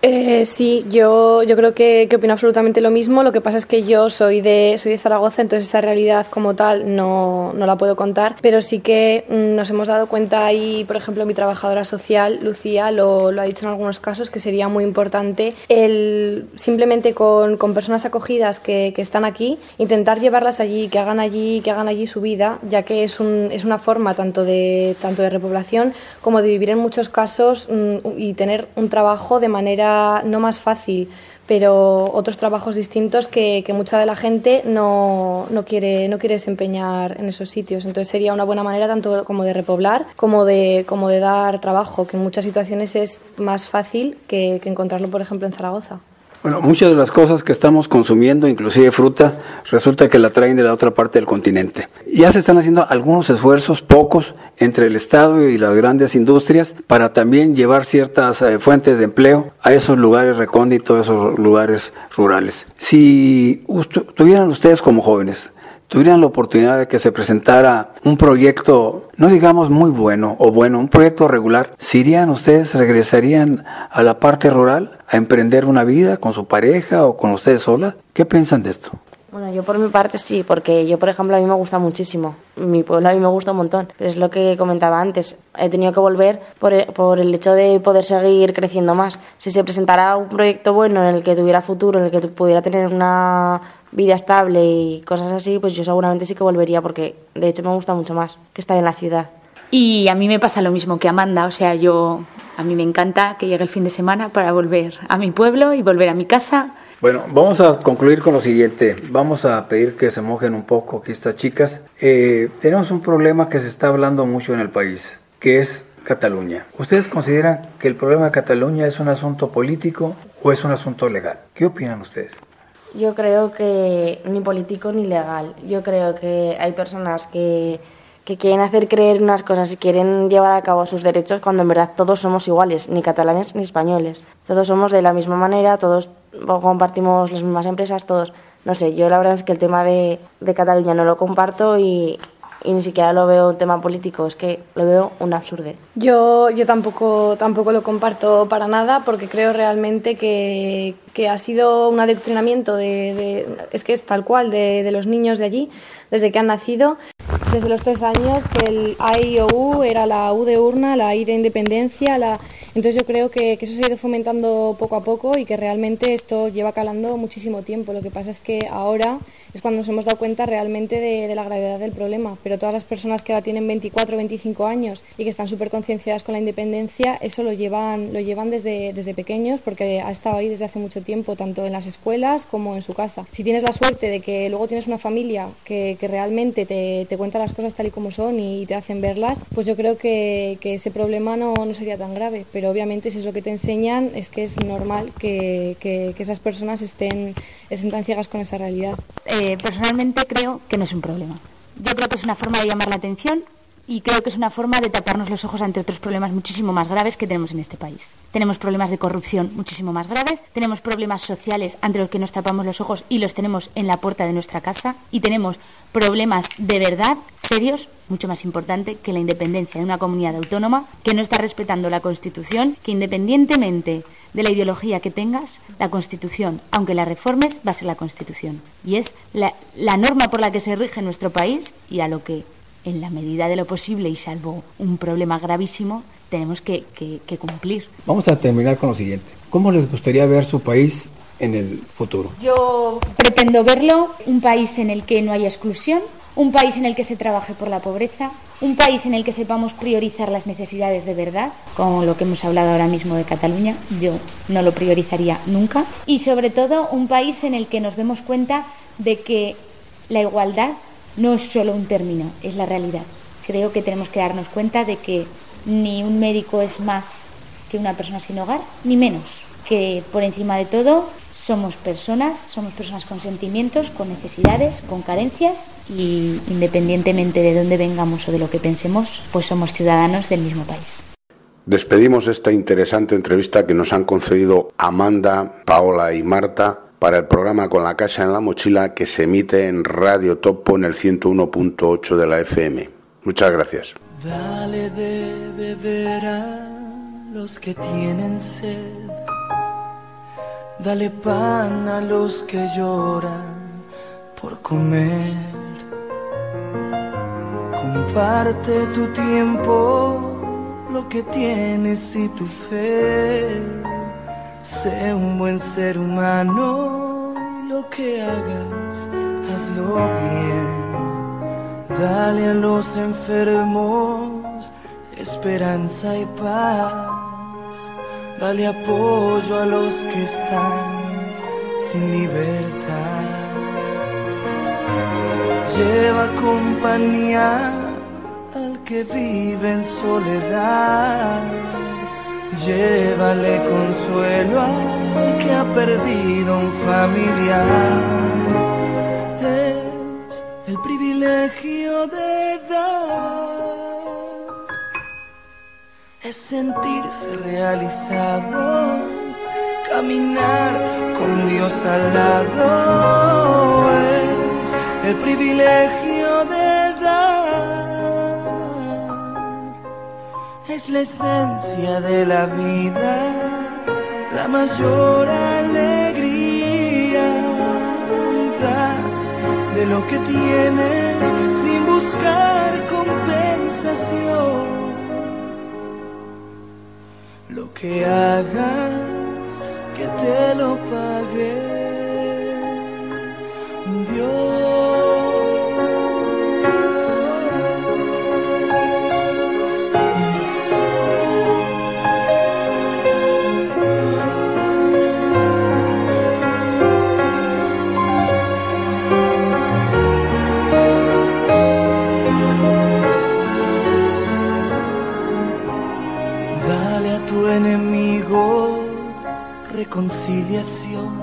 Sí, yo creo que opino absolutamente lo mismo. Lo que pasa es que yo soy de Zaragoza, entonces esa realidad como tal no la puedo contar, pero sí que nos hemos dado cuenta, y por ejemplo mi trabajadora social, Lucía, lo ha dicho en algunos casos, que sería muy importante el simplemente con personas acogidas que están aquí, intentar llevarlas allí, que hagan allí su vida, ya que es una forma tanto de repoblación como de vivir en muchos casos y tener un trabajo de manera no más fácil, pero otros trabajos distintos que mucha de la gente no quiere desempeñar en esos sitios. Entonces sería una buena manera tanto como de repoblar como de dar trabajo, que en muchas situaciones es más fácil que encontrarlo, por ejemplo, en Zaragoza. Bueno, muchas de las cosas que estamos consumiendo, inclusive fruta, resulta que la traen de la otra parte del continente. Ya se están haciendo algunos esfuerzos, pocos, entre el Estado y las grandes industrias para también llevar ciertas fuentes de empleo a esos lugares recónditos, esos lugares rurales. Si tuvieran ustedes como jóvenes, tuvieran la oportunidad de que se presentara un proyecto, no digamos muy bueno o bueno, un proyecto regular, ¿se irían ustedes, regresarían a la parte rural a emprender una vida con su pareja o con ustedes solas? ¿Qué piensan de esto? Bueno, yo por mi parte sí, porque yo, por ejemplo, a mí me gusta muchísimo. Mi pueblo a mí me gusta un montón, pero es lo que comentaba antes. He tenido que volver por el hecho de poder seguir creciendo más. Si se presentara un proyecto bueno en el que tuviera futuro, en el que pudiera tener una vida estable y cosas así, pues yo seguramente sí que volvería, porque de hecho me gusta mucho más que estar en la ciudad. Y a mí me pasa lo mismo que Amanda, o sea, a mí me encanta que llegue el fin de semana para volver a mi pueblo y volver a mi casa. Bueno, vamos a concluir con lo siguiente. Vamos a pedir que se mojen un poco aquí estas chicas. Tenemos un problema que se está hablando mucho en el país, que es Cataluña. ¿Ustedes consideran que el problema de Cataluña es un asunto político o es un asunto legal? ¿Qué opinan ustedes? Yo creo que ni político ni legal. Yo creo que hay personas que quieren hacer creer unas cosas y quieren llevar a cabo sus derechos cuando en verdad todos somos iguales, ni catalanes ni españoles. Todos somos de la misma manera, todos compartimos las mismas empresas, todos. No sé, yo la verdad es que el tema de Cataluña no lo comparto y ni siquiera lo veo un tema político, es que lo veo un absurdez. Yo tampoco lo comparto para nada, porque creo realmente que ha sido un adoctrinamiento es que es tal cual, de los niños de allí, desde que han nacido. Desde los 3 años, que el A, I o U era la U de urna, la I de independencia, entonces yo creo que eso se ha ido fomentando poco a poco y que realmente esto lleva calando muchísimo tiempo. Lo que pasa es que ahora es cuando nos hemos dado cuenta realmente de la gravedad del problema, pero todas las personas que ahora tienen 24 o 25 años y que están súper concienciadas con la independencia, eso lo llevan desde pequeños, porque ha estado ahí desde hace mucho tiempo, tanto en las escuelas como en su casa. Si tienes la suerte de que luego tienes una familia que realmente te cuenta las cosas tal y como son y te hacen verlas, pues yo creo que ese problema no sería tan grave, pero obviamente si es lo que te enseñan, es que es normal que esas personas estén tan ciegas con esa realidad. Personalmente creo que no es un problema. Yo creo que es una forma de llamar la atención y creo que es una forma de taparnos los ojos ante otros problemas muchísimo más graves que tenemos en este país. Tenemos problemas de corrupción muchísimo más graves, tenemos problemas sociales ante los que nos tapamos los ojos y los tenemos en la puerta de nuestra casa, y tenemos problemas de verdad serios, mucho más importante que la independencia de una comunidad autónoma que no está respetando la Constitución, que independientemente de la ideología que tengas, la Constitución, aunque la reformes, va a ser la Constitución. Y es la norma por la que se rige nuestro país y a lo que, en la medida de lo posible y salvo un problema gravísimo, tenemos que cumplir. Vamos a terminar con lo siguiente. ¿Cómo les gustaría ver su país en el futuro? Yo pretendo verlo un país en el que no haya exclusión, un país en el que se trabaje por la pobreza, un país en el que sepamos priorizar las necesidades de verdad, como lo que hemos hablado ahora mismo de Cataluña. Yo no lo priorizaría nunca. Y sobre todo un país en el que nos demos cuenta de que la igualdad no es solo un término, es la realidad. Creo que tenemos que darnos cuenta de que ni un médico es más que una persona sin hogar, ni menos. Que por encima de todo somos personas con sentimientos, con necesidades, con carencias, y independientemente de dónde vengamos o de lo que pensemos, pues somos ciudadanos del mismo país. Despedimos esta interesante entrevista que nos han concedido Amanda, Paola y Marta para el programa Con la Casa en la Mochila, que se emite en Radio Topo en el 101.8 de la FM. Muchas gracias. Dale de beber a los que tienen sed, dale pan a los que lloran por comer, comparte tu tiempo, lo que tienes y tu fe. Sé un buen ser humano y lo que hagas, hazlo bien. Dale a los enfermos esperanza y paz. Dale apoyo a los que están sin libertad. Lleva compañía al que vive en soledad. Llévale consuelo al que ha perdido un familiar. Es el privilegio de dar, es sentirse realizado, caminar con Dios al lado. Es el privilegio de dar, es la esencia de la vida, la mayor alegría. Dar de lo que tienes sin buscar compensación. Lo que hagas, que te lo pague Dios. tu enemigo reconciliación.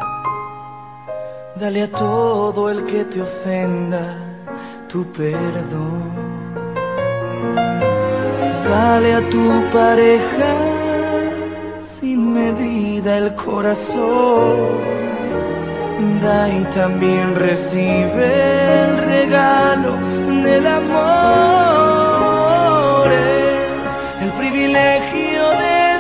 Dale a todo el que te ofenda tu perdón. Dale a tu pareja sin medida el corazón. Da y también recibe el regalo del amor. Es el privilegio de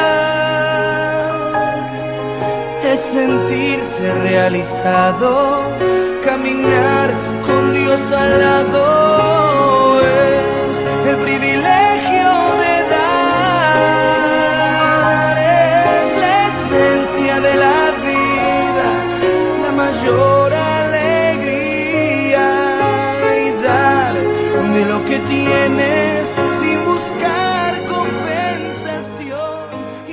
dar, es sentirse realizado, caminar con Dios al lado. Es el privilegio de dar, es la esencia de la vida, la mayor alegría, y dar de lo que tienes sin buscar compensación. Y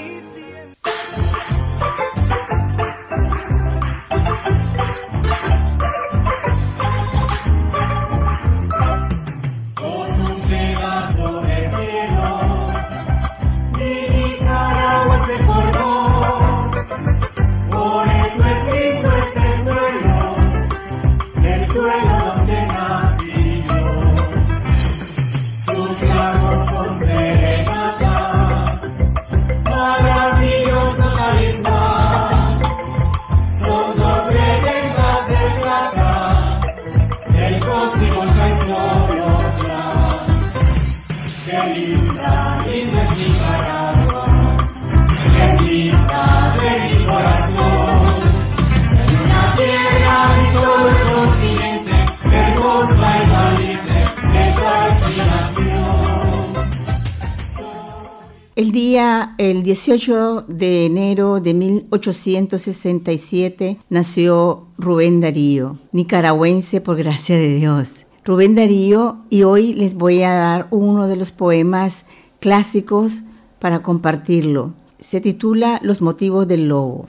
con un pedazo de cielo, mi Nicaragua se formó. Por eso es lindo este suelo, el suelo donde nací yo. Sus lagos son serenatas, maravilloso talismán. Son dos leyendas de plata, el cósmico traicionó plan. Qué linda, linda es Nicaragua, qué linda de mi corazón. En una tierra y todo el continente, hermosa y valiente, esa es mi nación. El 18 de enero de 1867 nació Rubén Darío, nicaragüense por gracia de Dios. Rubén Darío, y hoy les voy a dar uno de los poemas clásicos para compartirlo. Se titula Los motivos del lobo.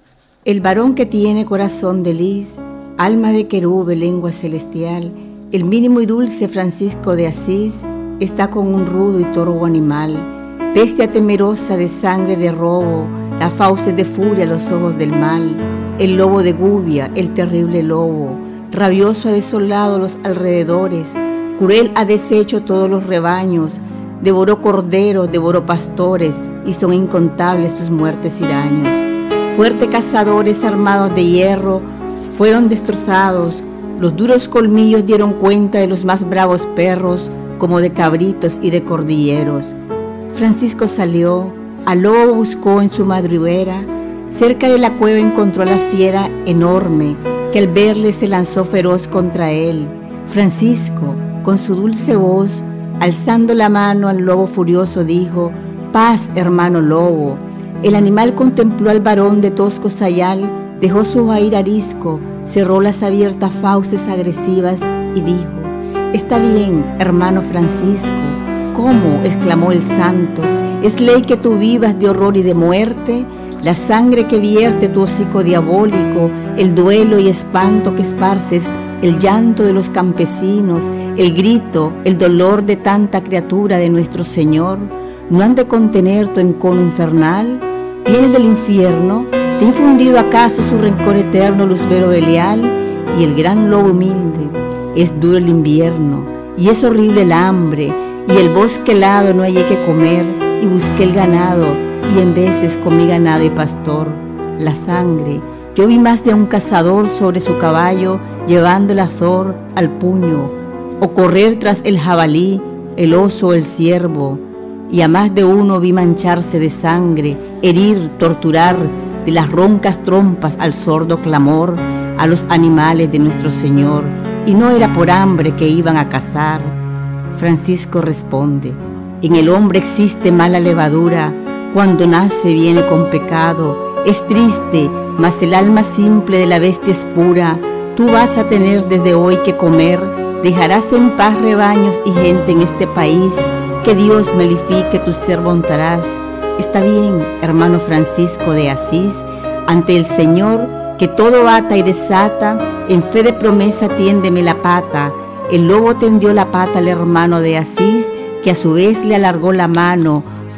El varón que tiene corazón de lis, alma de querube, lengua celestial, el mínimo y dulce Francisco de Asís, está con un rudo y torvo animal, bestia temerosa de sangre de robo, la fauces de furia, los ojos del mal, el lobo de Gubia, el terrible lobo, rabioso ha desolado los alrededores, cruel ha deshecho todos los rebaños, devoró corderos, devoró pastores, y son incontables sus muertes y daños. Fuertes cazadores armados de hierro fueron destrozados, los duros colmillos dieron cuenta de los más bravos perros, como de cabritos y de cordilleros. Francisco salió, al lobo buscó en su madriguera, cerca de la cueva encontró a la fiera enorme, que al verle se lanzó feroz contra él. Francisco, con su dulce voz, alzando la mano al lobo furioso, dijo: paz, hermano lobo. El animal contempló al varón de tosco sayal, dejó su aire arisco, cerró las abiertas fauces agresivas y dijo: está bien, hermano Francisco. ¿Cómo?, exclamó el santo, ¿es ley que tú vivas de horror y de muerte? La sangre que vierte tu hocico diabólico, el duelo y espanto que esparces, el llanto de los campesinos, el grito, el dolor de tanta criatura de nuestro Señor, ¿no han de contener tu encono infernal? ¿Vienes del infierno? ¿Te ha infundido acaso su rencor eterno Luzbero Belial? Y el gran lobo humilde, es duro el invierno, y es horrible el hambre, y el bosque helado no hallé que comer, y busqué el ganado, y en veces comí ganado y pastor. La sangre, yo vi más de un cazador sobre su caballo, llevando el azor al puño, o correr tras el jabalí, el oso o el ciervo, y a más de uno vi mancharse de sangre, herir, torturar, de las roncas trompas al sordo clamor, a los animales de nuestro Señor, y no era por hambre que iban a cazar. Francisco responde: en el hombre existe mala levadura, cuando nace viene con pecado, es triste, mas el alma simple de la bestia es pura. Tú vas a tener desde hoy que comer, dejarás en paz rebaños y gente en este país, que Dios melifique tu ser montarás. Está bien, hermano Francisco de Asís, ante el Señor que todo ata y desata, en fe de promesa tiéndeme la pata. El lobo tendió la pata al hermano de Asís, que a su vez le alargó la mano.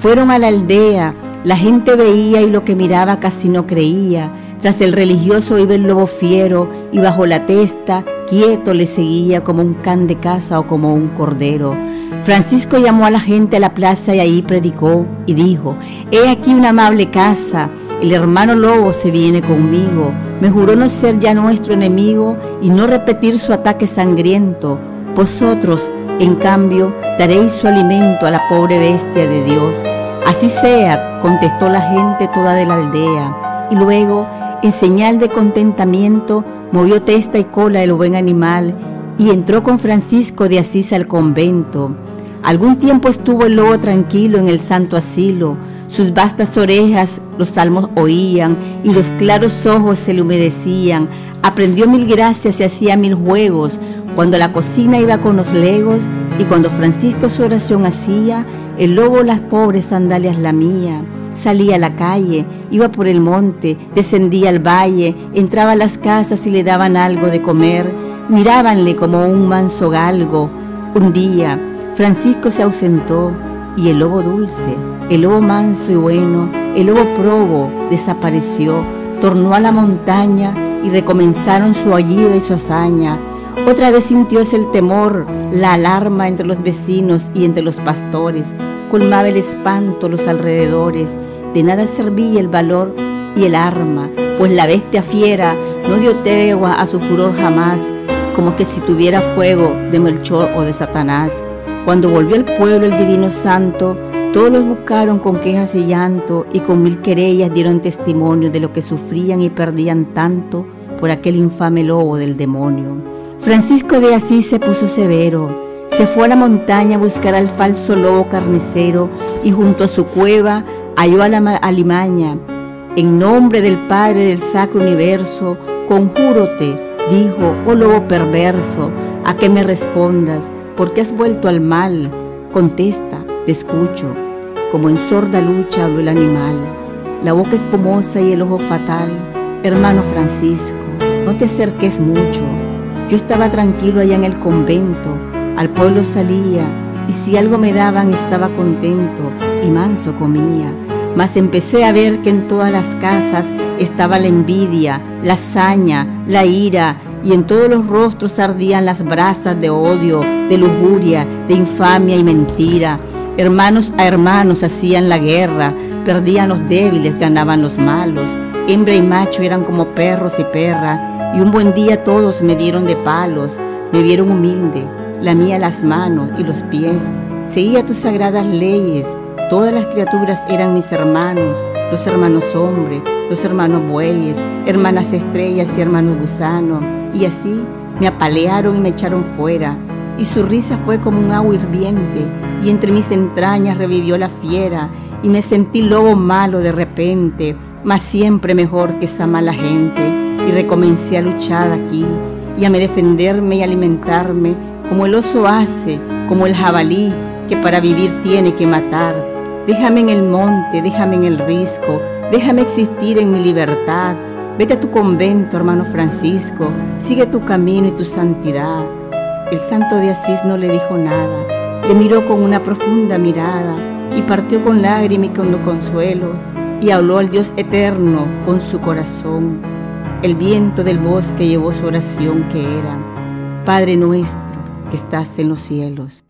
Fueron a la aldea, la gente veía y lo que miraba casi no creía. Tras el religioso iba el lobo fiero y bajo la testa, quieto le seguía como un can de caza o como un cordero. Francisco llamó a la gente a la plaza y ahí predicó y dijo: he aquí una amable casa, el hermano lobo se viene conmigo. Me juró no ser ya nuestro enemigo y no repetir su ataque sangriento. Vosotros, en cambio, daréis su alimento a la pobre bestia de Dios. Así sea, contestó la gente toda de la aldea. Y luego, en señal de contentamiento, movió testa y cola el buen animal y entró con Francisco de Asís al convento. Algún tiempo estuvo el lobo tranquilo en el santo asilo. Sus vastas orejas los salmos oían y los claros ojos se le humedecían. Aprendió mil gracias y hacía mil juegos. Cuando a la cocina iba con los legos y cuando Francisco su oración hacía, el lobo las pobres sandalias lamía. Salía a la calle, iba por el monte, descendía al valle, entraba a las casas y le daban algo de comer. Mirábanle como un manso galgo. Un día, Francisco se ausentó y el lobo dulce, el lobo manso y bueno, el lobo probo desapareció, tornó a la montaña y recomenzaron su aullido y su hazaña. Otra vez sintióse el temor, la alarma entre los vecinos y entre los pastores, colmaba el espanto los alrededores, de nada servía el valor y el arma, pues la bestia fiera no dio tregua a su furor jamás, como que si tuviera fuego de Melchor o de Satanás. Cuando volvió al pueblo el divino santo, todos los buscaron con quejas y llanto y con mil querellas dieron testimonio de lo que sufrían y perdían tanto por aquel infame lobo del demonio. Francisco de Asís se puso severo, se fue a la montaña a buscar al falso lobo carnicero y junto a su cueva halló a la alimaña. En nombre del Padre del Sacro Universo, conjúrote, dijo, oh lobo perverso, a que me respondas, ¿por qué has vuelto al mal? Contesta, te escucho. Como en sorda lucha habló el animal, la boca espumosa y el ojo fatal. Hermano Francisco, no te acerques mucho. Yo estaba tranquilo allá en el convento, al pueblo salía, y si algo me daban estaba contento, y manso comía. Mas empecé a ver que en todas las casas estaba la envidia, la saña, la ira, y en todos los rostros ardían las brasas de odio, de lujuria, de infamia y mentira. Hermanos a hermanos hacían la guerra, perdían los débiles, ganaban los malos. Hembra y macho eran como perros y perras, y un buen día todos me dieron de palos, me vieron humilde, lamía las manos y los pies, seguía tus sagradas leyes, todas las criaturas eran mis hermanos, los hermanos hombres, los hermanos bueyes, hermanas estrellas y hermanos gusanos, y así me apalearon y me echaron fuera, y su risa fue como un agua hirviente, y entre mis entrañas revivió la fiera, y me sentí lobo malo de repente, mas siempre mejor que esa mala gente, y recomencé a luchar aquí, y a me defenderme y alimentarme, como el oso hace, como el jabalí, que para vivir tiene que matar. Déjame en el monte, déjame en el risco, déjame existir en mi libertad. Vete a tu convento, hermano Francisco, sigue tu camino y tu santidad. El santo de Asís no le dijo nada, le miró con una profunda mirada, y partió con lágrimas y con consuelo, y habló al Dios eterno con su corazón. El viento del bosque llevó su oración que era: Padre nuestro que estás en los cielos.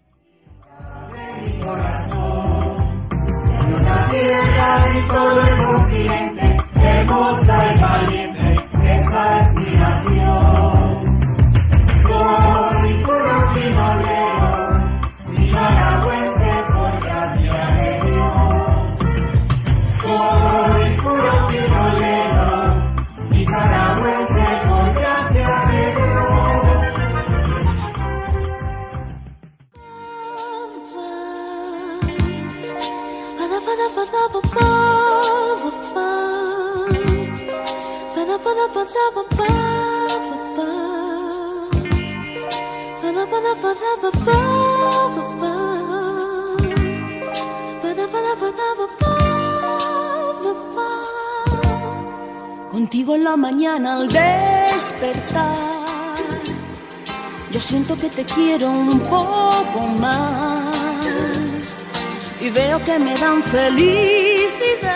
En una tierra y todo el continente, hermosa y valiente, esa es mi nación. Soy puro pinolero, nicaragüense por gracia de Dios. Soy puro pinolero, nicaragüense por gracia de Dios. Contigo en la mañana al despertar, yo siento que te quiero un poco más y veo creo que me dan felicidad.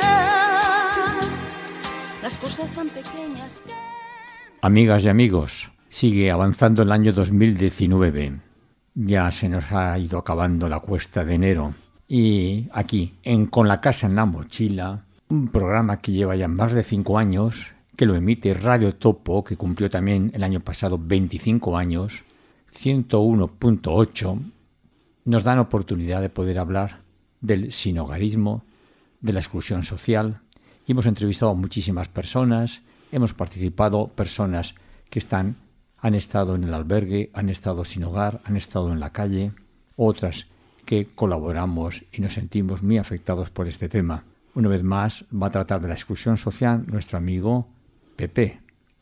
Las cosas tan pequeñas que... Amigas y amigos, sigue avanzando el año 2019. Ya se nos ha ido acabando la cuesta de enero. Y aquí, Con la Casa en la Mochila, un programa que lleva ya más de 5 años, que lo emite Radio Topo, que cumplió también el año pasado 25 años, 101.8, nos dan oportunidad de poder hablar del sinhogarismo, de la exclusión social, y hemos entrevistado a muchísimas personas, hemos participado personas que han estado en el albergue, han estado sin hogar, han estado en la calle, otras que colaboramos y nos sentimos muy afectados por este tema. Una vez más va a tratar de la exclusión social nuestro amigo Pepe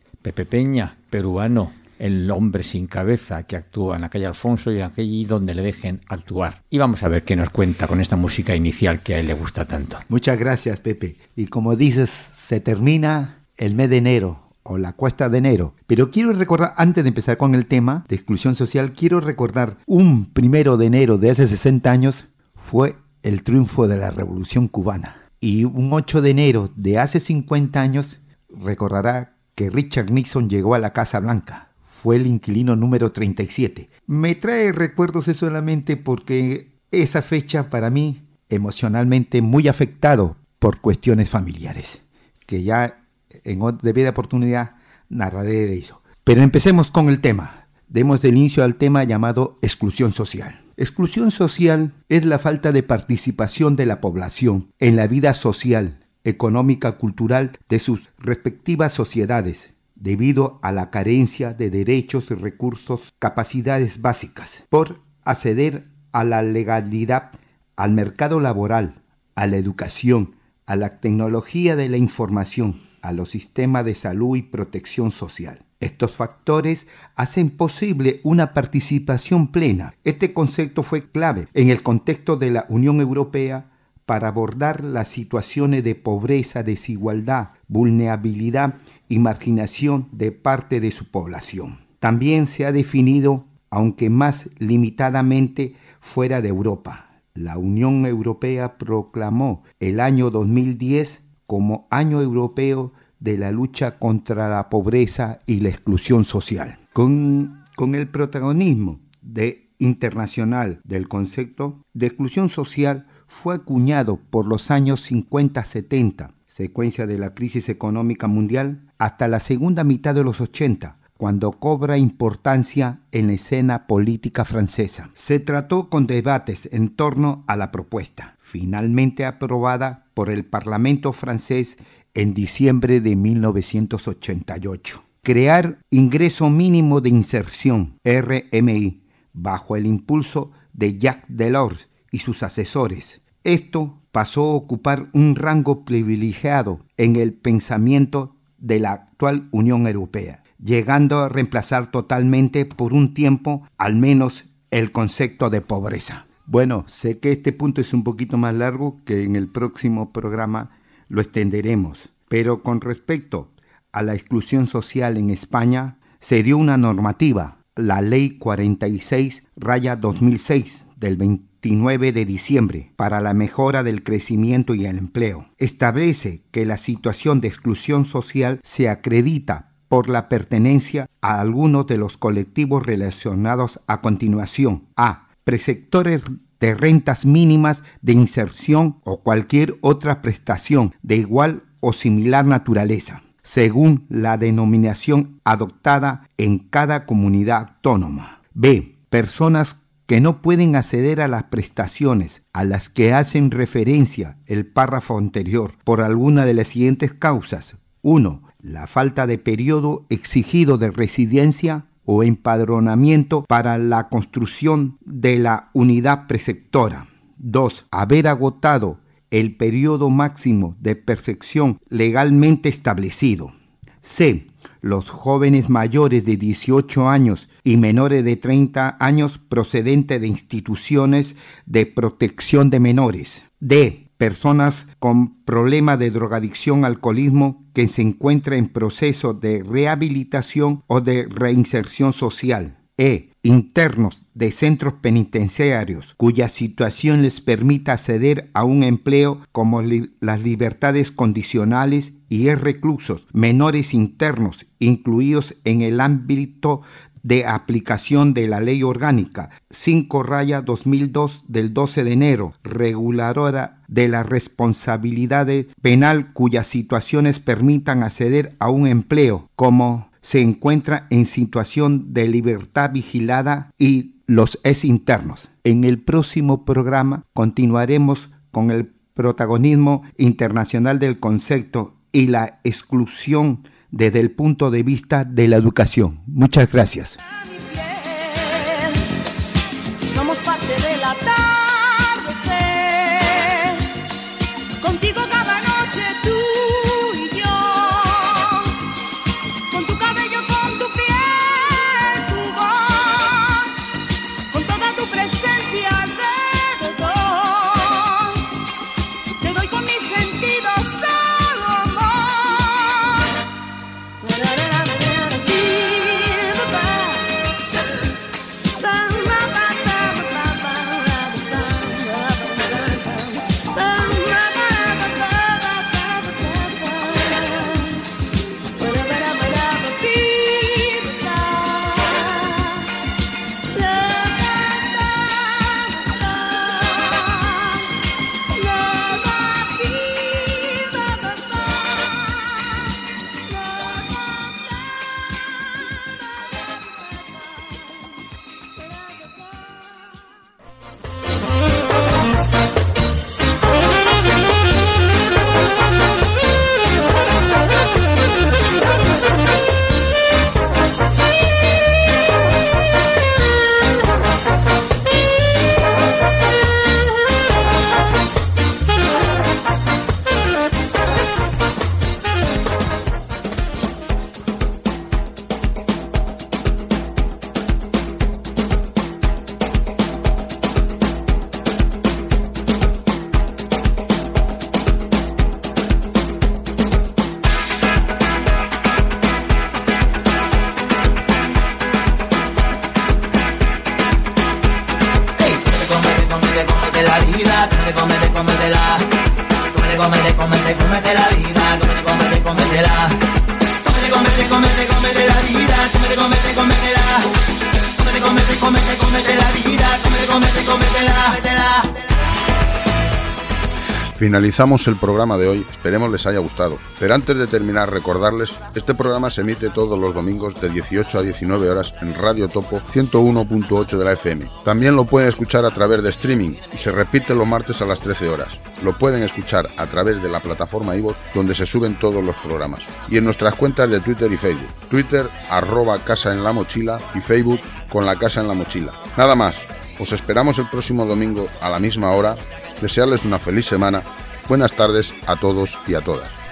Peña, peruano, el hombre sin cabeza que actúa en la calle Alfonso y allí donde le dejen actuar. Y vamos a ver qué nos cuenta con esta música inicial que a él le gusta tanto. Muchas gracias, Pepe. Y como dices, se termina el mes de enero, o la cuesta de enero. Pero quiero recordar, antes de empezar con el tema de exclusión social, quiero recordar un 1 de enero de hace 60 años fue el triunfo de la Revolución Cubana. Y un 8 de enero de hace 50 años recordará que Richard Nixon llegó a la Casa Blanca. Fue el inquilino número 37. Me trae recuerdos solamente porque esa fecha para mí emocionalmente muy afectado por cuestiones familiares, que ya en debida oportunidad narraré de eso. Pero empecemos con el tema. Demos el inicio al tema llamado exclusión social. Exclusión social es la falta de participación de la población en la vida social, económica, cultural de sus respectivas sociedades, debido a la carencia de derechos, recursos, capacidades básicas, por acceder a la legalidad, al mercado laboral, a la educación, a la tecnología de la información, a los sistemas de salud y protección social. Estos factores hacen posible una participación plena. Este concepto fue clave en el contexto de la Unión Europea para abordar las situaciones de pobreza, desigualdad, vulnerabilidad y marginación de parte de su población. También se ha definido, aunque más limitadamente, fuera de Europa. La Unión Europea proclamó el año 2010 como Año Europeo de la lucha contra la pobreza y la exclusión social. Con el protagonismo internacional del concepto de exclusión social fue acuñado por los años 50-70, secuencia de la crisis económica mundial, hasta la segunda mitad de los 80, cuando cobra importancia en la escena política francesa. Se trató con debates en torno a la propuesta, finalmente aprobada por el Parlamento francés en diciembre de 1988. Crear ingreso mínimo de inserción, RMI, bajo el impulso de Jacques Delors y sus asesores. Esto pasó a ocupar un rango privilegiado en el pensamiento de la actual Unión Europea, llegando a reemplazar totalmente por un tiempo, al menos, el concepto de pobreza. Bueno, sé que este punto es un poquito más largo, que en el próximo programa lo extenderemos, pero con respecto a la exclusión social en España, se dio una normativa, la Ley 46/2006 del 29 de diciembre, para la mejora del crecimiento y el empleo. Establece que la situación de exclusión social se acredita por la pertenencia a algunos de los colectivos relacionados a continuación. A. Preceptores de rentas mínimas de inserción o cualquier otra prestación de igual o similar naturaleza, según la denominación adoptada en cada comunidad autónoma. B. Personas que no pueden acceder a las prestaciones a las que hacen referencia el párrafo anterior por alguna de las siguientes causas. 1. La falta de periodo exigido de residencia o empadronamiento para la construcción de la unidad preceptora. 2. Haber agotado el periodo máximo de percepción legalmente establecido. C. Los jóvenes mayores de 18 años y menores de 30 años procedentes de instituciones de protección de menores. D. Personas con problemas de drogadicción, alcoholismo, que se encuentran en proceso de rehabilitación o de reinserción social. E. internos de centros penitenciarios cuya situación les permita acceder a un empleo como las libertades condicionales y reclusos menores internos incluidos en el ámbito de aplicación de la Ley Orgánica 5/2002 del 12 de enero, reguladora de la responsabilidad penal cuyas situaciones permitan acceder a un empleo, como se encuentra en situación de libertad vigilada y los exinternos. En el próximo programa continuaremos con el protagonismo internacional del concepto y la exclusión desde el punto de vista de la educación. Muchas gracias. Somos parte de la tarde, contigo cada noche tú y yo, con tu cabello, con tu piel, tu voz, con toda tu presencia alrededor, te doy con mis sentidos solo amor. Finalizamos el programa de hoy, esperemos les haya gustado. Pero antes de terminar, recordarles, este programa se emite todos los domingos de 18 a 19 horas en Radio Topo 101.8 de la FM. También lo pueden escuchar a través de streaming y se repite los martes a las 13 horas. Lo pueden escuchar a través de la plataforma iVoox, donde se suben todos los programas. Y en nuestras cuentas de Twitter y Facebook. Twitter, @Casa en la Mochila y Facebook con La Casa en la Mochila. Nada más, os esperamos el próximo domingo a la misma hora. Desearles una feliz semana. Buenas tardes a todos y a todas.